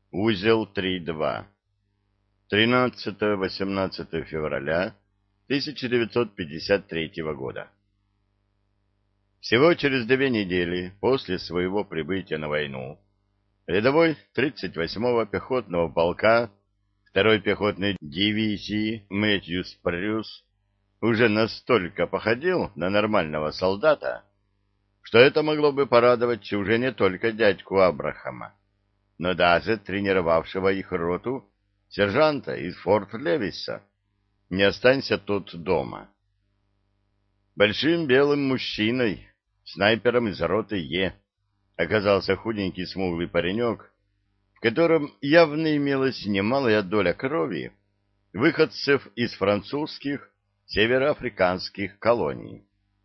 Узел 3.2. 13-18 февраля 1953 года. Всего через 2 недели после своего прибытия на войну рядовой 38-го пехотного полка 2-й пехотной дивизии Мэтью Спрюс уже настолько походил на нормального солдата, что это могло бы порадовать уже не только дядьку Абрахама, но даже тренировавшего их роту сержанта из Форт Левиса, не останься тот дома. Большим белым мужчиной, снайпером из роты Е, оказался худенький смуглый паренек, в котором явно имелась немалая доля крови выходцев из французских североафриканских колоний.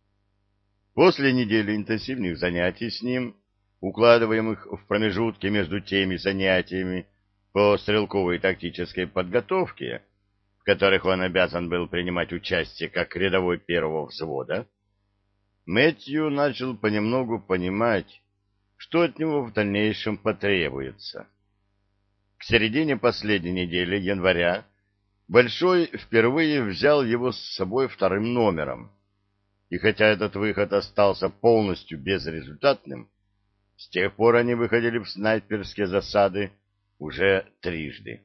После недели интенсивных занятий с ним, укладываемых в промежутки между теми занятиями по стрелковой тактической подготовке, в которых он обязан был принимать участие как рядовой первого взвода, Мэтью начал понемногу понимать, что от него в дальнейшем потребуется. К середине последней недели января Большой впервые взял его с собой вторым номером, и хотя этот выход остался полностью безрезультатным, с тех пор они выходили в снайперские засады уже трижды.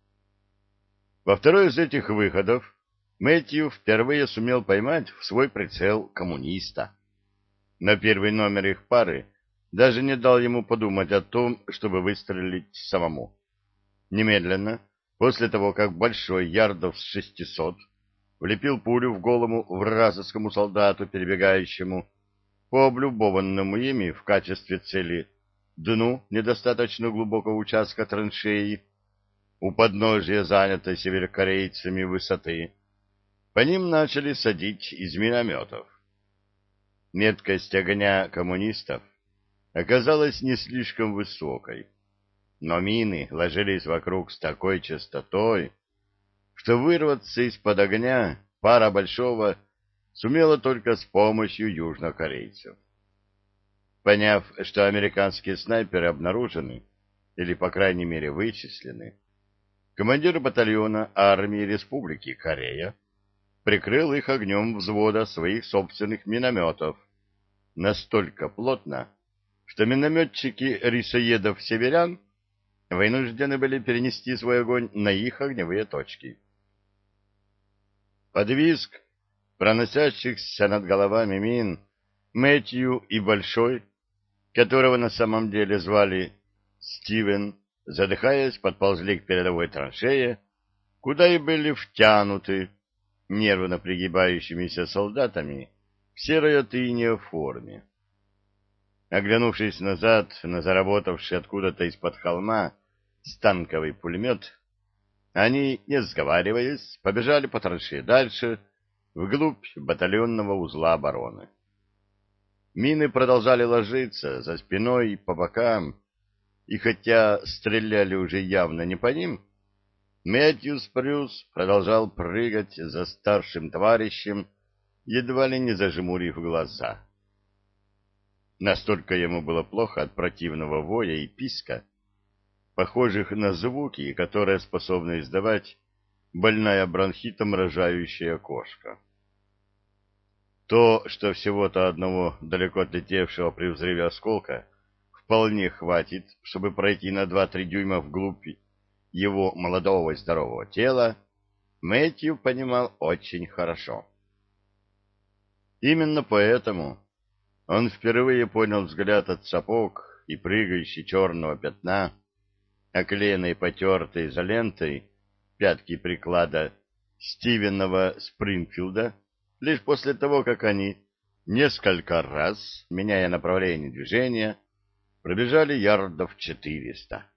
Во второй из этих выходов Мэтью впервые сумел поймать в свой прицел коммуниста. Но первый номер их пары даже не дал ему подумать о том, чтобы выстрелить самому. Немедленно, после того, как Большой ярдов с 600 влепил пулю в голову вражескому солдату, перебегающему по облюбованному ими в качестве цели дну недостаточно глубокого участка траншеи, у подножия занятой северокорейцами высоты, по ним начали садить из минометов. Меткость огня коммунистов оказалась не слишком высокой, но мины ложились вокруг с такой частотой, что вырваться из-под огня пара Большого сумела только с помощью южнокорейцев. Поняв, что американские снайперы обнаружены, или, по крайней мере, вычислены, командир батальона армии Республики Корея прикрыл их огнем взвода своих собственных минометов настолько плотно, что минометчики-рисоедов-северян вынуждены были перенести свой огонь на их огневые точки. Под визг проносящихся над головами мин Мэтью и Большой, которого на самом деле звали Стивен, задыхаясь, подползли к передовой траншее, куда и были втянуты нервно пригибающимися солдатами в серой от инея форме. Оглянувшись назад на заработавший откуда-то из-под холма станковый пулемет, они, не сговариваясь, побежали по траншее дальше, вглубь батальонного узла обороны. Мины продолжали ложиться за спиной и по бокам, и хотя стреляли уже явно не по ним, Мэтью Спрюс продолжал прыгать за старшим товарищем, едва ли не зажмурив глаза. Настолько ему было плохо от противного воя и писка, похожих на звуки, которые способна издавать больная бронхитом рожающая кошка. То, что всего-то одного далеко отлетевшего при взрыве осколка вполне хватит, чтобы пройти на 2-3 дюйма вглубь его молодого и здорового тела, Мэтью понимал очень хорошо. Именно поэтому он впервые понял взгляд от сапог и прыгающей черного пятна, оклеенной потертой изолентой пятки приклада Стивенова Спрингфилда, лишь после того, как они несколько раз, меняя направление движения, пробежали ярдов 400.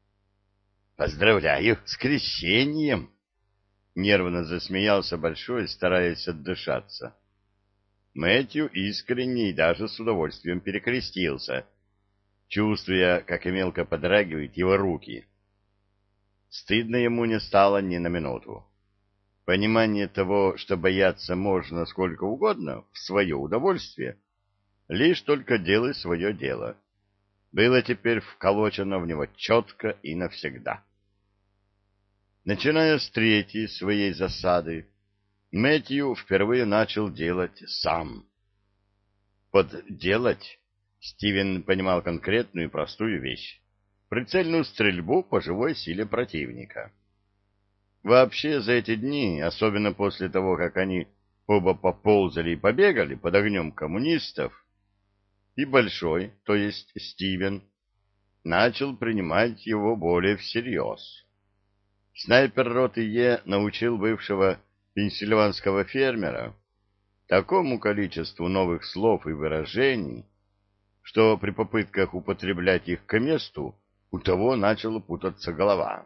«Поздравляю с крещением!» — нервно засмеялся Большой, стараясь отдышаться. Мэтью искренне и даже с удовольствием перекрестился, чувствуя, как и мелко подрагивают его руки. Стыдно ему не стало ни на минуту. Понимание того, что бояться можно сколько угодно в свое удовольствие, лишь только делай свое дело. было теперь вколочено в него четко и навсегда. Начиная с третьей своей засады, Мэтью впервые начал делать сам. Под «делать» Стивен понимал конкретную и простую вещь — прицельную стрельбу по живой силе противника. Вообще за эти дни, особенно после того, как они оба поползали и побегали под огнем коммунистов, и Большой, то есть Стивен, начал принимать его более всерьез. Снайпер роты Е научил бывшего пенсильванского фермера такому количеству новых слов и выражений, что при попытках употреблять их к месту у того начала путаться голова.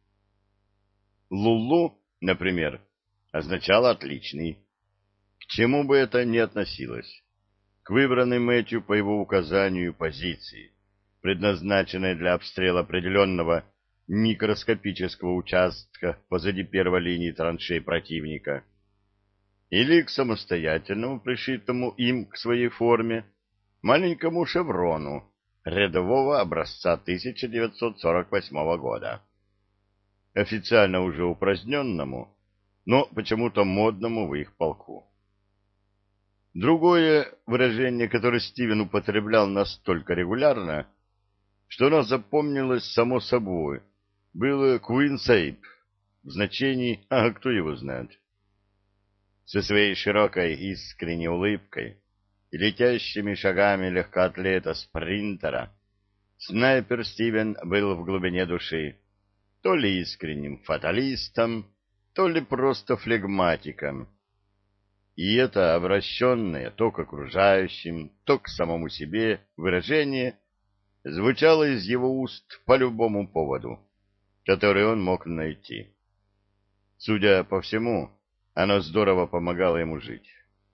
«Лулу», например, означало «отличный», к чему бы это ни относилось, к выбранной Мэтью по его указанию позиции, предназначенной для обстрела определенного микроскопического участка позади первой линии траншей противника, или к самостоятельному, пришитому им к своей форме, маленькому шеврону рядового образца 1948 года, официально уже упраздненному, но почему-то модному в их полку. Другое выражение, которое Стивен употреблял настолько регулярно, что оно запомнилось само собой, было «куинсейп» в значении «а кто его знает». Со своей широкой искренней улыбкой и летящими шагами легкоатлета-спринтера снайпер Стивен был в глубине души то ли искренним фаталистом, то ли просто флегматиком. И это обращенное то к окружающим, то к самому себе выражение звучало из его уст по любому поводу, который он мог найти. Судя по всему, оно здорово помогало ему жить.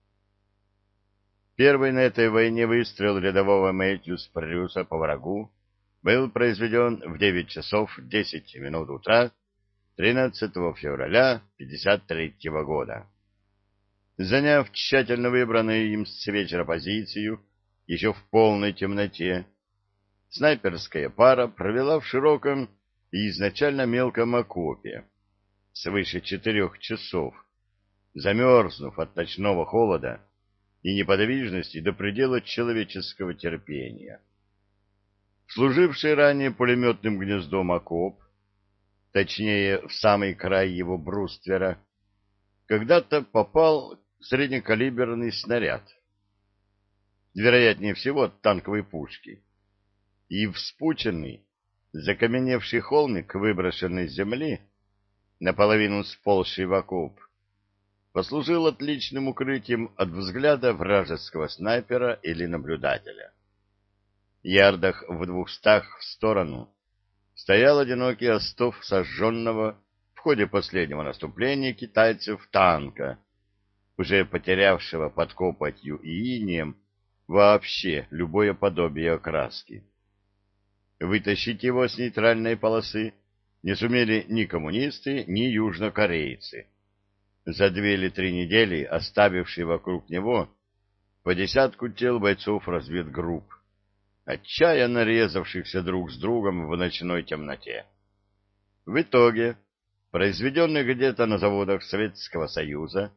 Первый на этой войне выстрел рядового Мэтью Спрюса по врагу был произведен в 9 часов 10 минут утра 13 февраля 1953 года. Заняв тщательно выбранную им с вечера позицию, еще в полной темноте, снайперская пара провела в широком и изначально мелком окопе свыше 4 часов, замерзнув от ночного холода и неподвижности до предела человеческого терпения. Служивший ранее пулеметным гнездом окоп, точнее в самый край его бруствера, когда-то попал среднекалиберный снаряд, вероятнее всего от танковой пушки, и вспученный, закаменевший холмик выброшенной земли, наполовину сползший в окоп, послужил отличным укрытием от взгляда вражеского снайпера или наблюдателя. Ярдах в 200 в сторону стоял одинокий остов сожженного в ходе последнего наступления китайцев танка, уже потерявшего под копотью и инеем вообще любое подобие окраски. Вытащить его с нейтральной полосы не сумели ни коммунисты, ни южнокорейцы, за 2 или 3 недели оставившие вокруг него по десятку тел бойцов разведгрупп, отчаянно резавшихся друг с другом в ночной темноте. В итоге, произведенный где-то на заводах Советского Союза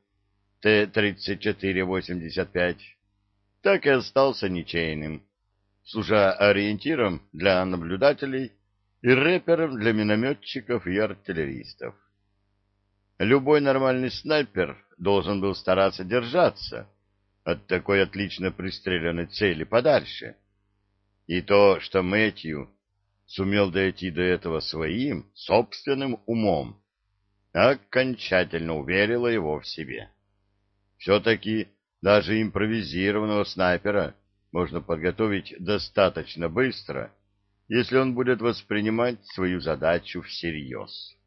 Т-34-85 так и остался ничейным, служа ориентиром для наблюдателей и рэпером для минометчиков и артиллеристов. Любой нормальный снайпер должен был стараться держаться от такой отлично пристреленной цели подальше. И то, что Мэтью сумел дойти до этого своим, собственным умом, окончательно уверило его в себе. Все-таки даже импровизированного снайпера можно подготовить достаточно быстро, если он будет воспринимать свою задачу всерьез.